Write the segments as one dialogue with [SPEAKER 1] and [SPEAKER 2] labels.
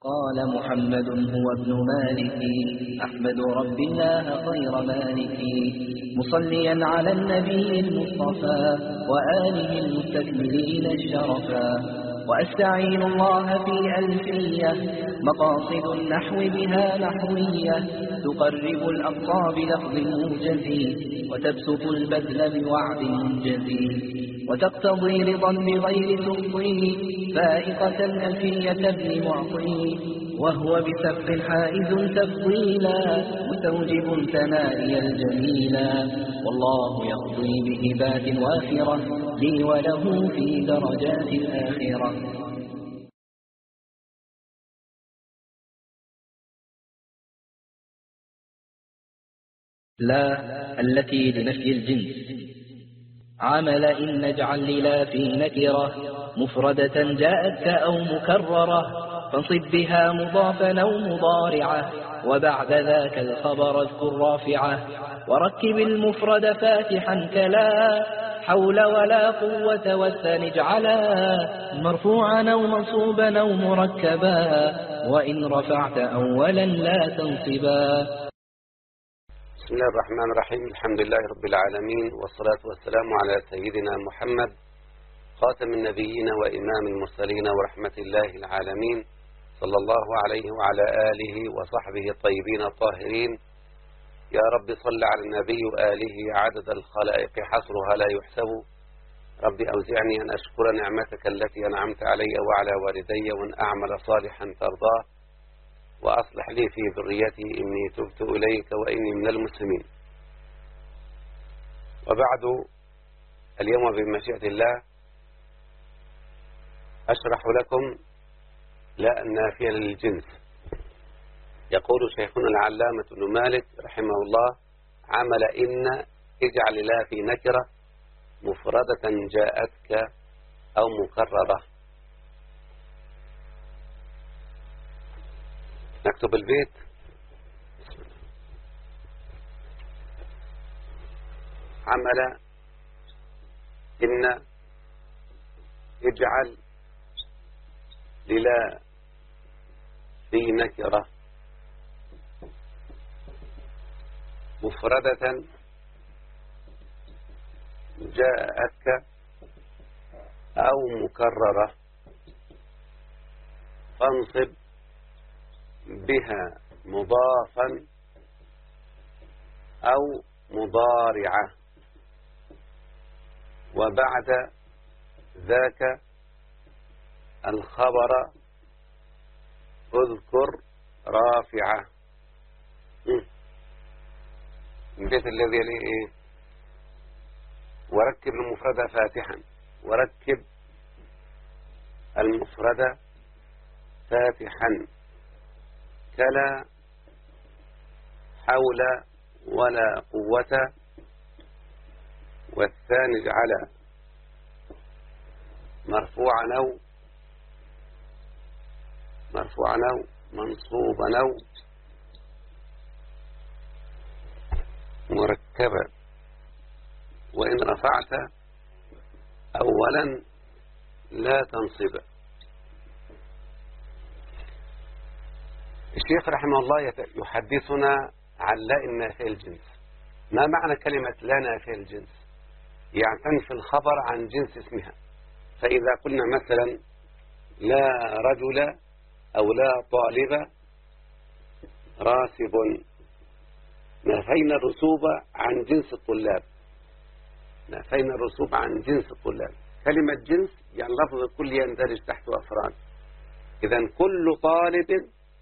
[SPEAKER 1] قال محمد هو ابن مالك أحمد رب الله خير مالك مصليا على النبي المصطفى وآله المستكملين الشرفا وأستعين الله في ألفية مقاصد النحو بها نحوية تقرب الأقصى بلفظ موجز وتبسط البذل بوعد منجز وتقتضي رضا بغير تفضي فائقة ألفية ابن معطي وهو بسبق حائز تفضيلا مستوجب ثنائي الجميلا والله يقضي بهبات وافرة لي وله في درجات الآخرة. لا التي لنفي الجنس. عمل إن نجعل للا في نكرة مفردة جاءتك أو مكررة فانصب بها مضافا أو مضارعة وبعد ذاك الخبر اذكر رافعة وركب المفرد فاتحا كلا حول ولا قوة والثاني اجعلا مرفوعا أو منصوبا أو مركبا وإن رفعت أولا لا تنصبا.
[SPEAKER 2] بسم الله الرحمن الرحيم. الحمد لله رب العالمين والصلاة والسلام على سيدنا محمد خاتم النبيين وإمام المرسلين ورحمة الله العالمين صلى الله عليه وعلى آله وصحبه الطيبين الطاهرين. يا رب صل على النبي وآله عدد الخلائق حصرها لا يحسب. رب أوزعني أن أشكر نعمتك التي أنعمت علي وعلى والدي وأن أعمل صالحا ترضاه وأصلح لي في ذريتي إني تبت إليك وإني من المسلمين. وبعد، اليوم بمشيئة الله أشرح لكم لا النافية للجنس. يقول شيخنا العلامة ابن مالك رحمه الله: عمل إن اجعل لا في نكرة مفردة جاءتك أو مكررة. نكتب البيت. عمل إن اجعل للا في نكرة مفردة جاءتك أو مكررة فانصب بها مضافا أو مضارعة وبعد ذاك الخبر اذكر رافعة. البيت الذي يليه إيه؟ وركب المفرد فاتحا. وركب المفرد فاتحا كلا حول ولا قوة والثاني اجعل مرفوعا أو منصوبا أو مركبا وإن رفعت أولا لا تنصب. الشيخ رحمه الله يحدثنا عن لا النافية الجنس. ما معنى كلمة لا نافية الجنس؟ يعني تنفي الخبر عن جنس اسمها. فإذا قلنا مثلا لا رجل أو لا طالب راسب نفينا الرسوب عن جنس الطلاب. نفينا الرسوب عن جنس الطلاب. كلمة جنس يعني لفظ الكل يندرج تحت أفراد. إذن كل طالب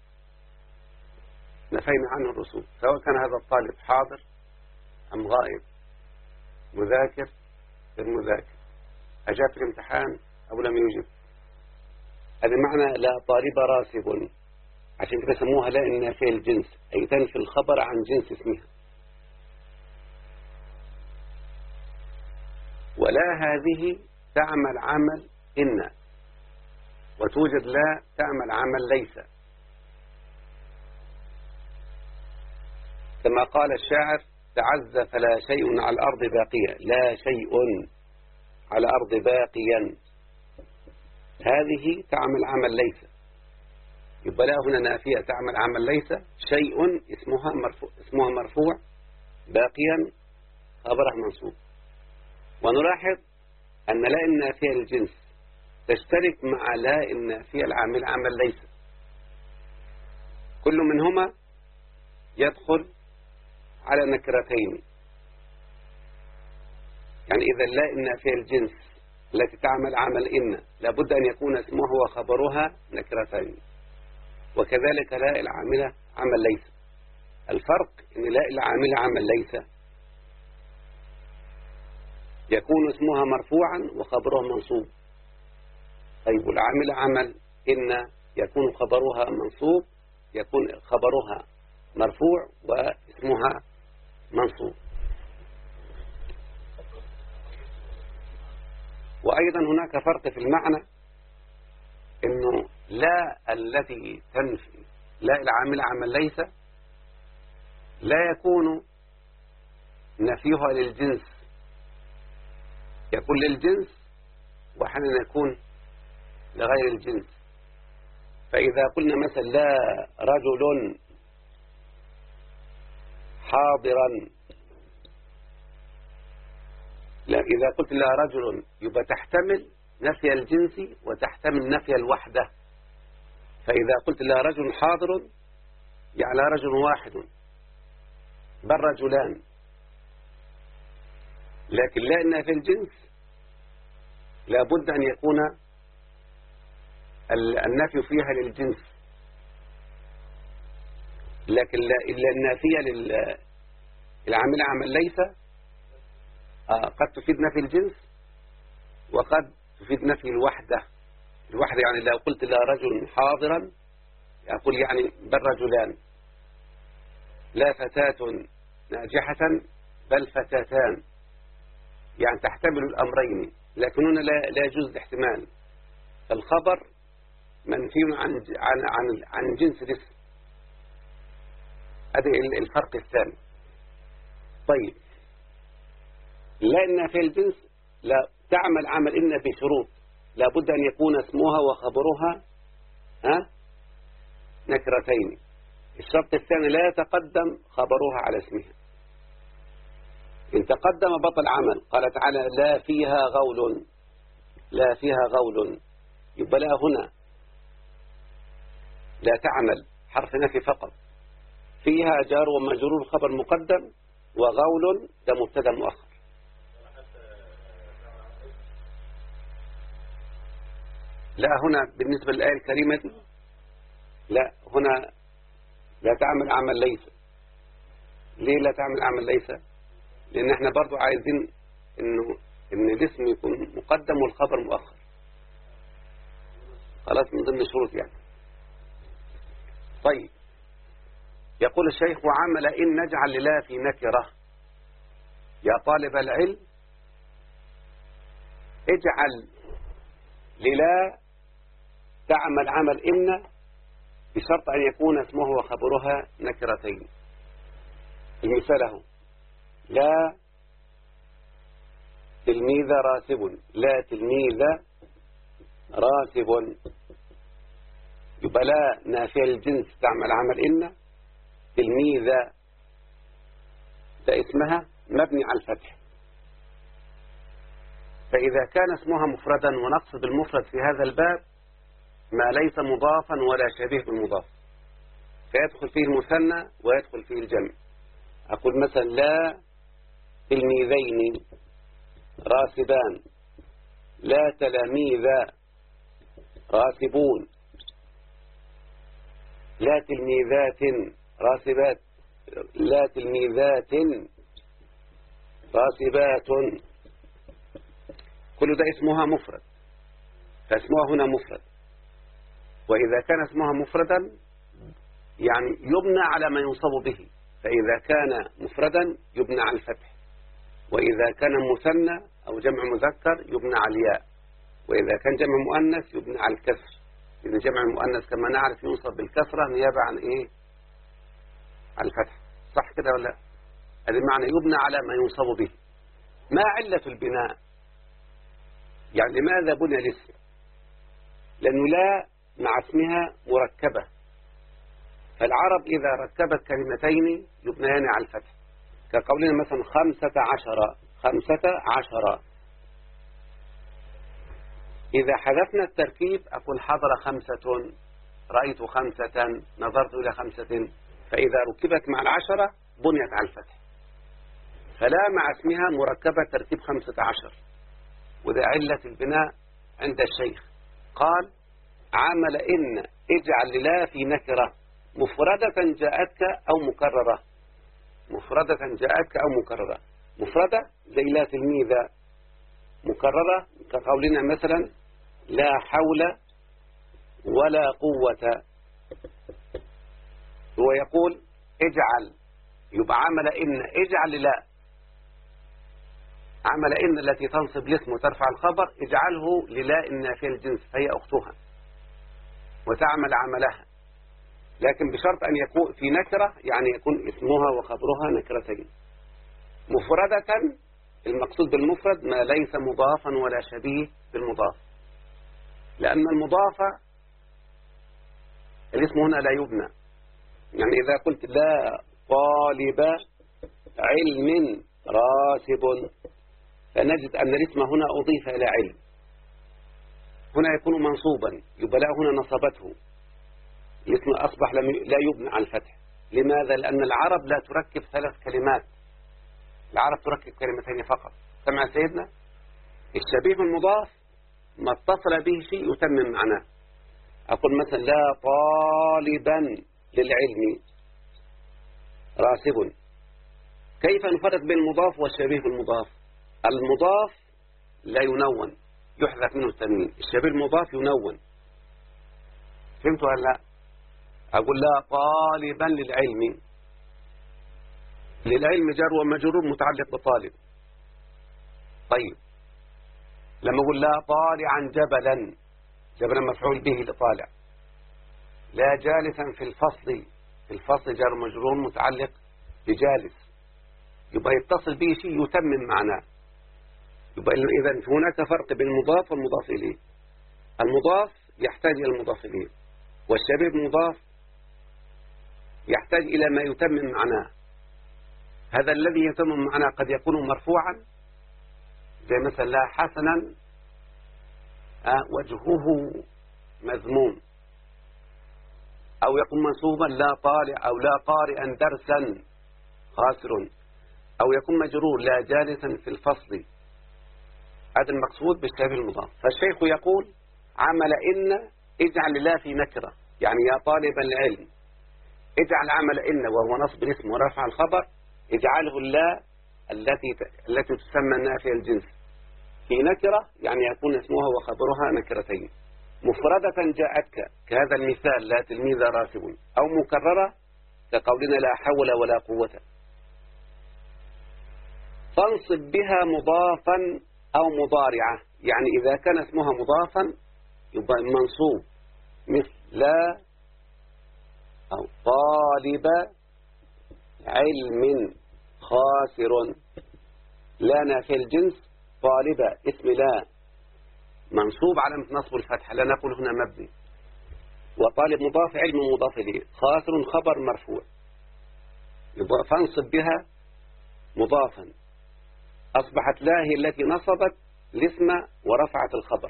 [SPEAKER 2] نفينا عنه الرسوب، سواء كان هذا الطالب حاضر أم غائب، مذاكر غير مذاكر، أجاب في الامتحان أو لم يجب. هذا معنى لا طالب راسب. عشان كده سموها لا النافية الجنس، أي تنفي الخبر عن جنس اسمها. ولا هذه تعمل عمل إن، وتوجد لا تعمل عمل ليس. كما قال الشاعر: تعز فلا شيء على الأرض باقيا. لا شيء على الأرض باقيا، هذه تعمل عمل ليس. يبقى يبقى لا هنا نافية تعمل عمل ليس، شيء اسمها مرفوع باقيا خبره منصوب. ونلاحظ أن لا النافية للجنس تشترك مع لا النافية العامل عمل ليس، كل منهما يدخل على نكرتين. يعني إذا لا النافية الجنس التي تعمل عمل إن لابد أن يكون اسمها وخبرها نكرتين، وكذلك لا العاملة عمل ليس. الفرق أن لا العاملة عمل ليس يكون اسمها مرفوعا وخبرها منصوب. طيب العاملة عمل إن يكون خبرها منصوب، يكون خبرها مرفوع واسمها منصوب. وأيضا هناك فرق في المعنى، إنه لا التي تنفي لا العامل عمل ليس لا يكون نفيها للجنس، يكون للجنس وأحيانا يكون لغير الجنس. فإذا قلنا مثلا لا رجل حاضرا، لا إذا قلت لا رجل يبقى تحتمل نفي الجنس وتحتمل نفي الوحدة. فإذا قلت لا رجل حاضر يعني لا رجل واحد بل رجلان، لكن لا نفي الجنس لابد أن يكون النفي فيها للجنس، لكن إلا النافية للعامل عمل ليس قد تفيد نفي الجنس وقد تفيد نفي الوحدة. الوحدة يعني لو قلت لا رجل حاضرا أقول يعني بل رجلان، لا فتاة ناجحة بل فتاتان، يعني تحتمل الأمرين، لكن هنا لا يجوز الاحتمال. الخبر منفي عن جنس الاسم. هذا الفرق الثاني. طيب لا إن في الجنس لا تعمل عمل إن بشروط، لابد أن يكون اسمها وخبرها نكرتين. الشرط الثاني لا يتقدم خبرها على اسمها. إن تقدم بطل عمل. قال تعالى لا فيها غول، لا فيها غول، يبقى لا هنا لا تعمل حرف نفي فقط، فيها جار ومجرور خبر مقدم، وغول ده مبتدا مؤخر. لا هنا بالنسبة للآية الكريمة دي لا، هنا لا تعمل عمل ليس. ليه لا تعمل عمل ليس؟ لأن احنا برضو عايزين إن الاسم يكون مقدم والخبر مؤخر، خلاص من ضمن الشروط يعني. طيب يقول الشيخ وعمل إن نجعل للا في نكرة. يا طالب العلم اجعل للا تعمل عمل إن بشرط أن يكون اسمه وخبرها نكرتين. المثال هو لا تلميذ راتب، لا تلميذ راتب، يبقى لا نافية الجنس تعمل عمل إن. تلميذ ده اسمها مبني على الفتح، فإذا كان اسمها مفردا، ونقصد المفرد في هذا الباب ما ليس مضافا ولا شبيه بالمضاف، فيدخل فيه المثنى ويدخل فيه الجمع. أقول مثلا لا تلميذين راسبان، لا تلاميذ راسبون، لا تلميذات راسبات، لا تلميذات راسبات، كل ده اسمها مفرد، فاسمها هنا مفرد. وإذا كان اسمها مفردا يعني يبنى على ما ينصب به، فإذا كان مفردا يبنى على الفتح، وإذا كان مثنى أو جمع مذكر يبنى على الياء، وإذا كان جمع مؤنث يبنى على الكسر، لأن جمع المؤنث كما نعرف ينصب بالكسرة نيابة عن إيه؟ على الفتح. صح كده ولا لا؟ هذا معنى يبنى على ما ينصب به. ما علة البناء؟ يعني لماذا بني الاسم؟ لأنه لا مع اسمها مركبة، فالعرب إذا ركبت كلمتين يبنيان على الفتح، كقولنا مثلا 15. إذا حذفنا التركيب أقول حضر 5، رأيت 5، نظرت إلى 5. فإذا ركبت مع 10 بنيت على الفتح، فلا مع اسمها مركبة تركيب 15. وده علة البناء عند الشيخ. قال عمل إن اجعل لا في نكرة مفردة جاءتك أو مكررة. مفردة جاءتك أو مكررة. مفردة زي لا تلميذة، مكررة كقولنا مثلا لا حول ولا قوة. هو يقول اجعل، يبقى عمل إن اجعل لا، عمل إن التي تنصب الاسم وترفع الخبر اجعله للا النافية الجنس فهي أختها وتعمل عملها، لكن بشرط أن يكون في نكرة، يعني يكون اسمها وخبرها نكرتين. مفردة المقصود بالمفرد ما ليس مضافا ولا شبيه بالمضاف، لأن المضاف الاسم هنا لا يبنى. يعني إذا قلت لا طالب علم راسب فنجد أن الاسم هنا أضيف إلى علم، هنا يكون منصوبا، يبقى لا هنا نصبته، الاسم أصبح لا يبنى على الفتح. لماذا؟ لأن العرب لا تركب 3 كلمات، العرب تركب كلمتين فقط. سمع سيدنا؟ الشبيه بالمضاف ما اتصل به شيء يتمم معناه. أقول مثلا لا طالبا للعلم راسب. كيف نفرق بين المضاف والشبيه بالمضاف؟ المضاف لا ينون، يحذف منه التنوين. الشبيه المضاف ينون. فهمتوا ولا لا؟ أقول لا طالبا للعلم، للعلم جار ومجرور متعلق بطالب. طيب لما أقول لا طالعا جبلا، جبلا مفعول به لطالع. لا جالسا في الفصل، في الفصل جار مجرور متعلق بجالس، يبقى يتصل به شيء يتمم معناه. يبقى إذا هناك فرق بين المضاف والمضاف إليه. المضاف يحتاج إلى المضاف إليه، والشبيه المضاف يحتاج إلى ما يتمم معناه. هذا الذي يتمم معناه قد يكون مرفوعا زي مثلا لا حسنا وجهه مذموم، أو يكون منصوبا لا طالع أو لا قارئا درسا خاسر، أو يكون مجرور لا جالسا في الفصل. هذا المقصود بالشبيه المضاف. فالشيخ يقول عمل إن اجعل لا في نكرة، يعني يا طالب العلم اجعل عمل إن وهو نصب الاسم ورفع الخبر اجعله اللا التي تسمى نافية الجنس في نكرة، يعني يكون اسمها وخبرها نكرتين. مفردة جاءتك كهذا المثال لا تلميذ راسب، أو مكررة كقولنا لا حول ولا قوة. فانصب بها مضافا أو مضارعة، يعني إذا كان اسمها مضافا يبقى منصوب مثل لا أو طالب علم خاسر. لا نافية الجنس طالبة اسم لا منصوب علامة نصب الفتحة، لا نقول هنا مبني. وطالب مضاف علم مضاف إليه، خاسر خبر مرفوع. يبقى فانصب بها مضافا، أصبحت لا هي التي نصبت الاسم ورفعت الخبر.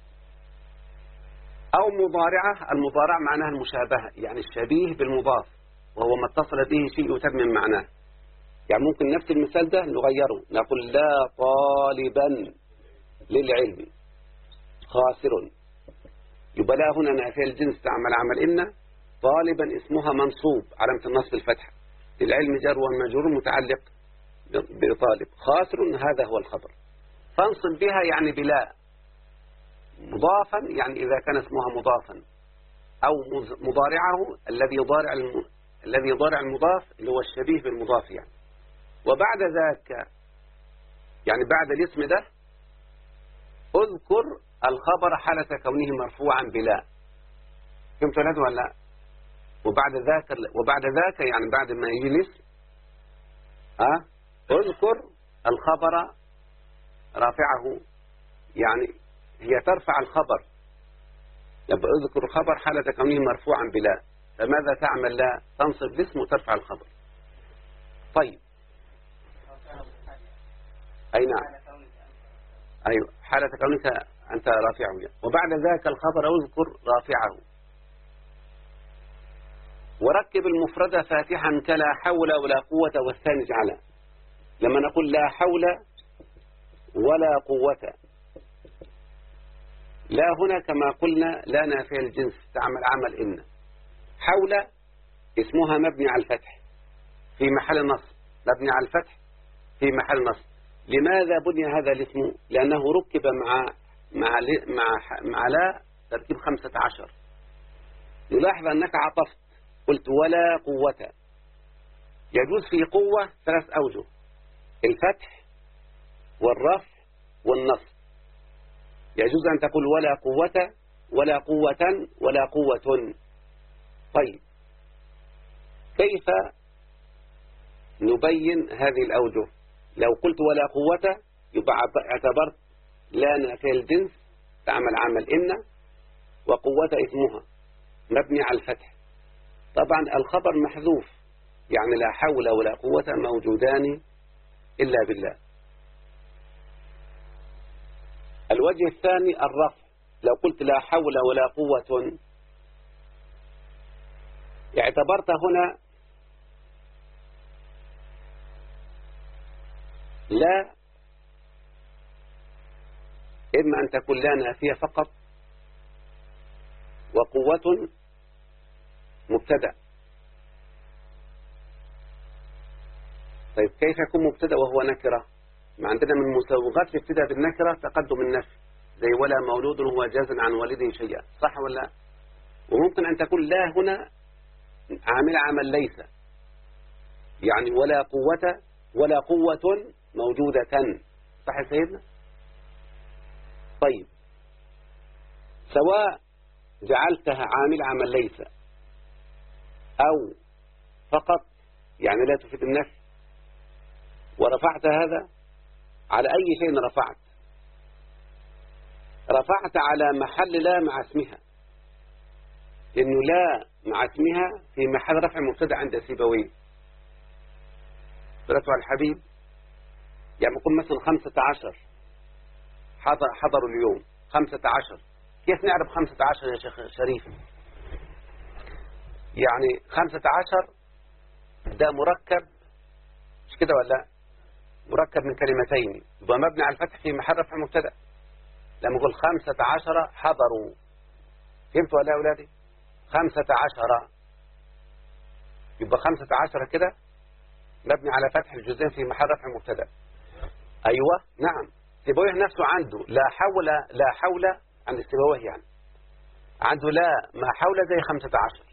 [SPEAKER 2] أو مضارعة، المضارع معناها المشابهة، يعني الشبيه بالمضاف وهو ما اتصل به شيء يتمم معناه. يعني ممكن نفس المثال ده نغيره، نقول لا طالبا للعلم خاسر. يبقى لا هنا نافية الجنس تعمل عمل إن، طالبا اسمها منصوب علامة النصب الفتحة، للعلم جار والمجرور متعلق بطالب، خاسر هذا هو الخبر. فانصب بها يعني بلا مضافا، يعني إذا كان اسمها مضافا، أو مضارعه الذي يضارع المضاف اللي هو الشبيه بالمضاف يعني. وبعد ذاك يعني بعد الاسم ده اذكر الخبر حالة كونه مرفوعا بلا. فهمت ولا لا؟ وبعد ذاك يعني بعد ما يجي الاسم اذكر الخبر رافعه، يعني هي ترفع الخبر. يبقى اذكر الخبر حالة كونه مرفوعا بلا. فماذا تعمل؟ لا تنصب الاسم وترفع الخبر. طيب أي نعم، أيوة، حالة كونك أنت رافعه. وبعد ذاك الخبر اذكر رافعه. وركب المفردة فاتحا كلا حول ولا قوة والثاني اجعله. لما نقول لا حول ولا قوة، لا هنا كما قلنا لا نافع الجنس تعمل عمل إن. حول اسمها مبني على الفتح في محل نصب، مبني على الفتح في محل نصب. لماذا بني هذا الاسم؟ لأنه ركب مع لا تركيب 15. نلاحظ أنك عطفت قلت ولا قوة. يجوز في قوة 3 أوجه: الفتح والرفع والنصب. يجوز أن تقول ولا قوة ولا قوة ولا قوة. طيب كيف نبين هذه الأوجه؟ لو قلت ولا قوة يبقى اعتبرت لا نافع الجنس تعمل عمل إن، وقوة اسمها مبني على الفتح. طبعا الخبر محذوف، يعني لا حول ولا قوة موجودان إلا بالله. الوجه الثاني الرفع. لو قلت لا حول ولا قوة اعتبرت هنا لا إما أن تكون لا نافية فقط، وقوة مبتدأ. طيب كيف يكون مبتدأ وهو نكرة؟ ما عندنا من مسوغات الابتداء بالنكرة تقدم النفي، زي ولا مولود هو جاز عن والده شيئا، صح ولا؟ وممكن أن تكون لا هنا عامل عمل ليس، يعني ولا قوة ولا قوة موجودة، صح يا سيدنا؟ طيب سواء جعلتها عامل عمل ليس أو فقط يعني لا تفيد النفي، ورفعت هذا على أي شيء رفعت على محل لا مع اسمها، لأنه لا مع اسمها في محل رفع مبتدأ عند سيبويه. صلاة على الحبيب، يعني نقول مثلا 15 حضروا اليوم 15. كيف نعرف 15 يا شيخ شريف؟ يعني 15 ده مركب، مش كده ولا؟ مركب من كلمتين، يبقى مبني على الفتح في محل رفع مبتدأ. لما نقول 15 حضروا، فهمتوا ولا يا أولادي؟ 15 يبقى 15 كده مبني على فتح الجزئين في محل رفع مبتدأ. أيوة نعم، سيبويه نفسه عنده لا حول عند سيبويه، يعني عنده لا ما حول زي 15،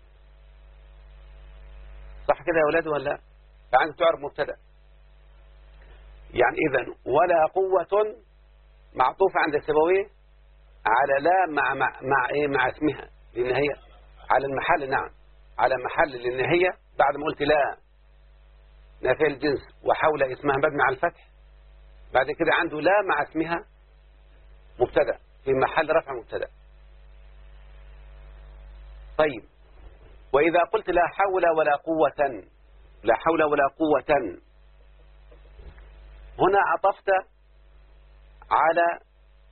[SPEAKER 2] صح كده يا أولادي ولا؟ فعنده تعرف مبتدأ. يعني إذن ولا قوة معطوفة عند سيبويه على لا مع اسمها، لأن هي على المحل، نعم على محل، لأن هي بعد ما قلت لا نافع الجنس وحول اسمها مبني على الفتح، بعد كده عنده لا مع اسمها مبتدأ في محل رفع مبتدأ. طيب وإذا قلت لا حول ولا قوة، لا حول ولا قوة، هنا عطفت على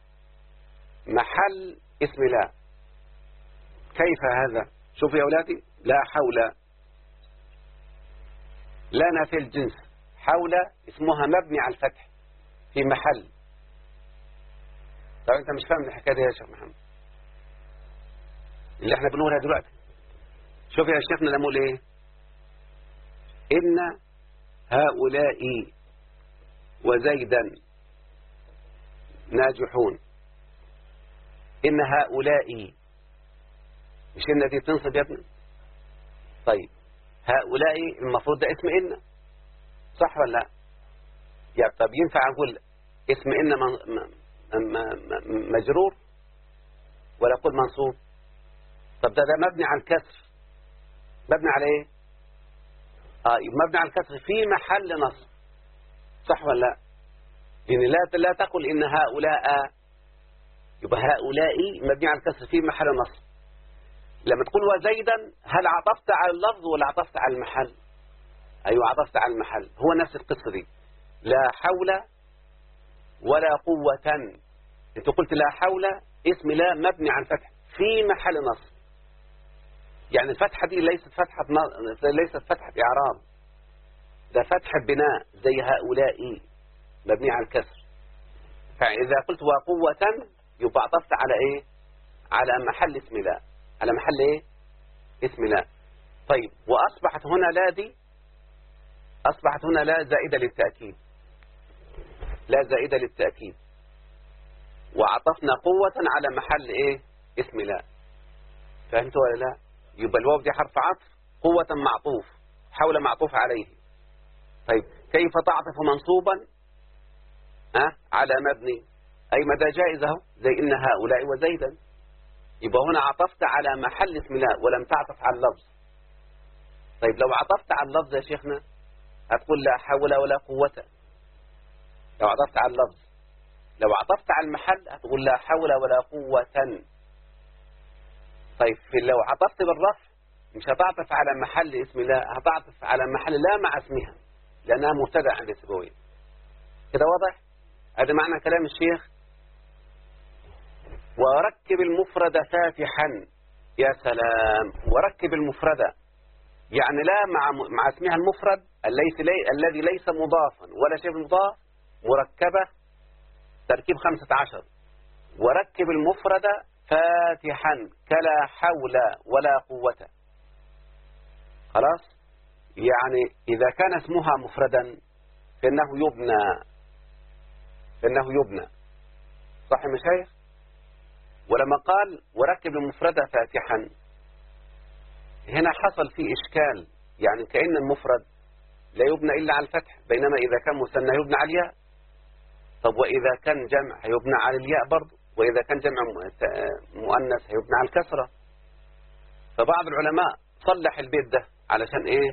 [SPEAKER 2] محل اسم لا. كيف هذا؟ شوفوا يا أولادي، لا حول لا نافع الجنس، حول اسمها مبني على الفتح في محل. طب أنت مش فاهم الحكاية دي يا شيخ محمد اللي احنا بنقولها دلوقتي؟ شوف يا شيخنا لما نقول ايه؟ إن هؤلاء وزيدا ناجحون. إن هؤلاء، مش إن دي تنصب يا ابني؟ طيب هؤلاء المفروض ده اسم إن، صح ولا لا؟ يعني طب ينفع أقول اسم إن مجرور ولا أقول منصوب؟ طب ده مبني على الكسر، مبني على إيه؟ مبني على الكسر في محل نصب، صح ولا لا؟ يعني لا تقل إن هؤلاء، يبقى هؤلاء مبني على الكسر في محل نصب. لما تقول وزيدا هل عطفت على اللفظ ولا عطفت على المحل؟ أيوة عطفت على المحل. هو نفس القصة دي، لا حول ولا قوة. انت قلت لا حول اسم لا مبني على الفتح في محل نصب، يعني الفتحة دي ليست فتحة إعراب، ده فتحة بناء زي هؤلاء مبني على الكسر. فإذا قلت وقوة يبقى عطفت على إيه؟ على محل اسم لا، على محل إيه؟ اسم لا. طيب وأصبحت هنا لا دي، أصبحت هنا لا زائدة للتأكيد، لا زائدة للتأكيد، وعطفنا قوة على محل إيه؟ اسم لا. فهمتوا ولا لا؟ يبقى الواو دي حرف عطف، قوة معطوف، حول معطوف عليه. طيب كيف تعطف منصوبا على مبني؟ أي مدى جائزة زي إن هؤلاء وزيدا. يبقى هنا عطفت على محل اسم لا ولم تعطف على اللفظ. طيب لو عطفت على اللفظ يا شيخنا هتقول لا حول ولا قوة، لو عطفت على اللفظ. لو عطفت على المحل هتقول لا حول ولا قوة. طيب لو عطفت بالرفع مش هتعطف على محل اسم لا، هتعطف على محل لا مع اسمها لأنها مبتدأ عند سيبويه. كده واضح؟ هذا معنى كلام الشيخ. وركب المفرد فاتحا. يا سلام، وركب المفرد يعني لا مع اسمها المفرد الذي ليس مضافا ولا شيء مضاف، مركبة تركيب 15. وركب المفرد فاتحا كلا حول ولا قوة. خلاص؟ يعني إذا كان اسمها مفردا فإنه يبنى. صح يا مشايخ؟ ولما قال وركب المفرد فاتحا هنا حصل فيه إشكال، يعني كأن المفرد لا يبنى إلا على الفتح، بينما إذا كان مثنى يبنى على الياء. طب وإذا كان جمع هيبنى على الياء برضه، وإذا كان جمع مؤنث هيبنى على الكسرة. فبعض العلماء صلح البيت ده علشان إيه؟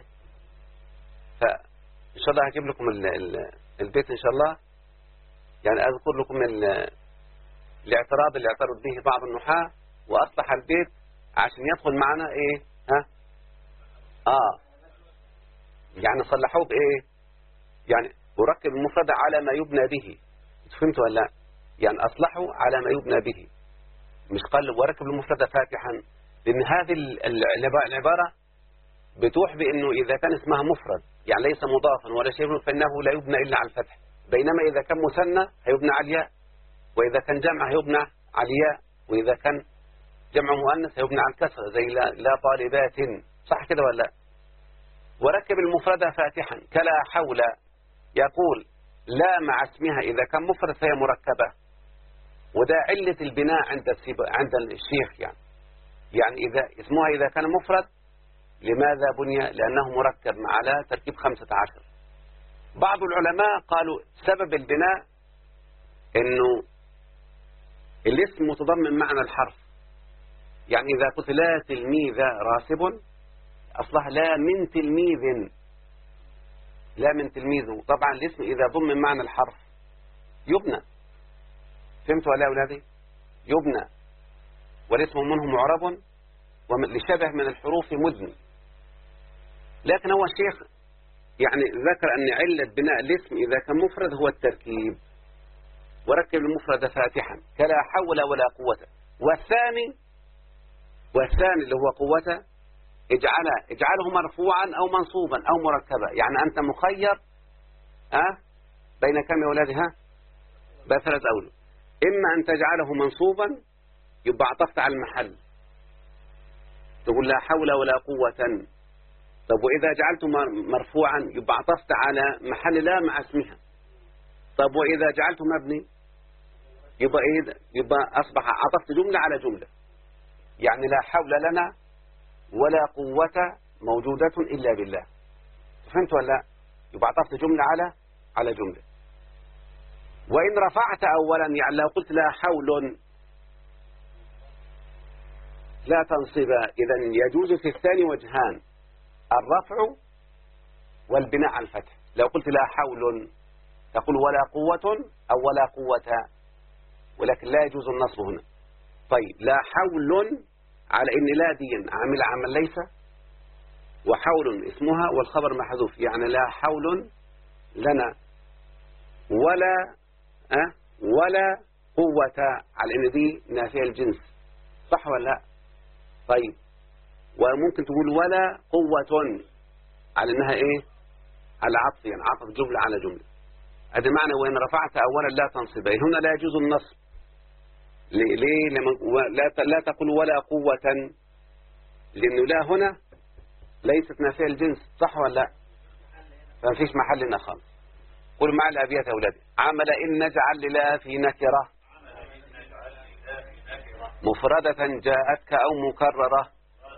[SPEAKER 2] فإن شاء الله هجيب لكم البيت إن شاء الله، يعني أذكر لكم الاعتراض اللي اعترض به بعض النحاة وأصلح البيت عشان يدخل معنا إيه؟ يعني صلحوه بإيه؟ يعني وركب المفرد على ما يبنى به. فهمتوا ولا لا؟ يعني أصلحوا على ما يبنى به، مش قال وركب المفرد فاتحا، لأن هذه العبارة بتوح بأنه إذا كان اسمها مفرد يعني ليس مضافا ولا شيء فإنه لا يبنى إلا على الفتح، بينما إذا كان مثنى هيبنى على الياء، وإذا كان جمع هيبنى على الياء، وإذا كان جمع مؤنث هيبنى على الكسر زي لا طالبات. صح كده ولا لا؟ وركب المفرد فاتحا كلا حول، يقول لا مع اسمها إذا كان مفرد فهي مركبة، وده علة البناء عند الشيخ. يعني اسمها إذا كان مفرد لماذا بني؟ لأنه مركب مع لا تركيب 15. بعض العلماء قالوا سبب البناء إنه الاسم متضمن معنى الحرف، يعني إذا قلت لا تلميذ راسب أصلها لا من تلميذ، لا من تلميذ. طبعا الاسم إذا ضمن معنى الحرف يبنى. فهمتوا ولا أولادي؟ يبنى، والاسم منه معرب ولشبه من الحروف مدني. لكن هو الشيخ يعني ذكر أن علة بناء الاسم إذا كان مفرد هو التركيب، وركب المفرد فاتحا كلا حول ولا قوة. والثاني اللي هو قوة اجعله مرفوعا أو منصوبا أو مركبا، يعني أنت مخير بين كم يا أولادي؟ بثلاث أولى. إما أن تجعله منصوبا يبقى عطفت على المحل تقول لا حول ولا قوة. طب وإذا جعلته مرفوعا يبقى عطفت على محل لا مع اسمها. طب وإذا جعلته مبني يبقى إيه؟ يبقى أصبح عطفت جملة على جملة، يعني لا حول لنا ولا قوة موجودة إلا بالله. فهمت ولا لا؟ يبقى عطفت جملة على جملة. وإن رفعت أولا يعني لو قلت لا حول لا تنصب، إذن يجوز في الثاني وجهان، الرفع والبناء على الفتح. لو قلت لا حول تقول ولا قوة أو ولا قوة، ولكن لا يجوز النصب هنا. طيب لا حول على إن لا دي عامل عمل ليس، وحول اسمها والخبر محذوف، يعني لا حول لنا ولا قوة، على إن دي نافية الجنس، صح ولا لا؟ طيب، وممكن تقول ولا قوة على إنها إيه؟ على عطف، يعني عطف جملة على جملة. هذا معنى وإن رفعت أولا لا تنصبين. هنا لا يجوز النصب. ليه؟ لا تقول ولا قوة، لأنه لا هنا ليست نافية الجنس، صح ولا لا؟ فما فيش محل هنا خالص. قولوا مع الأبيات يا أولادي. عمل إن نجعل لا في نكرة مفردة جاءتك أو مكررة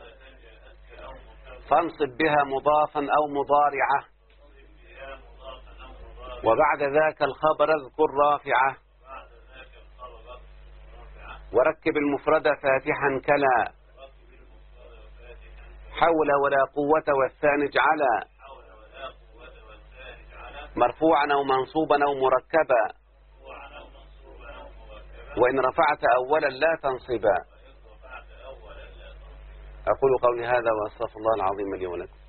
[SPEAKER 2] فانصب بها مضافا أو مضارعة وبعد ذاك الخبر اذكر رافعة وركب المفرد فاتحا كلا حول ولا قوة والثاني اجعلا مرفوعا أو منصوبا أو مركبا وإن رفعت أولا لا تنصبا. أقول قولي هذا وأستغفر الله العظيم لي ولكم.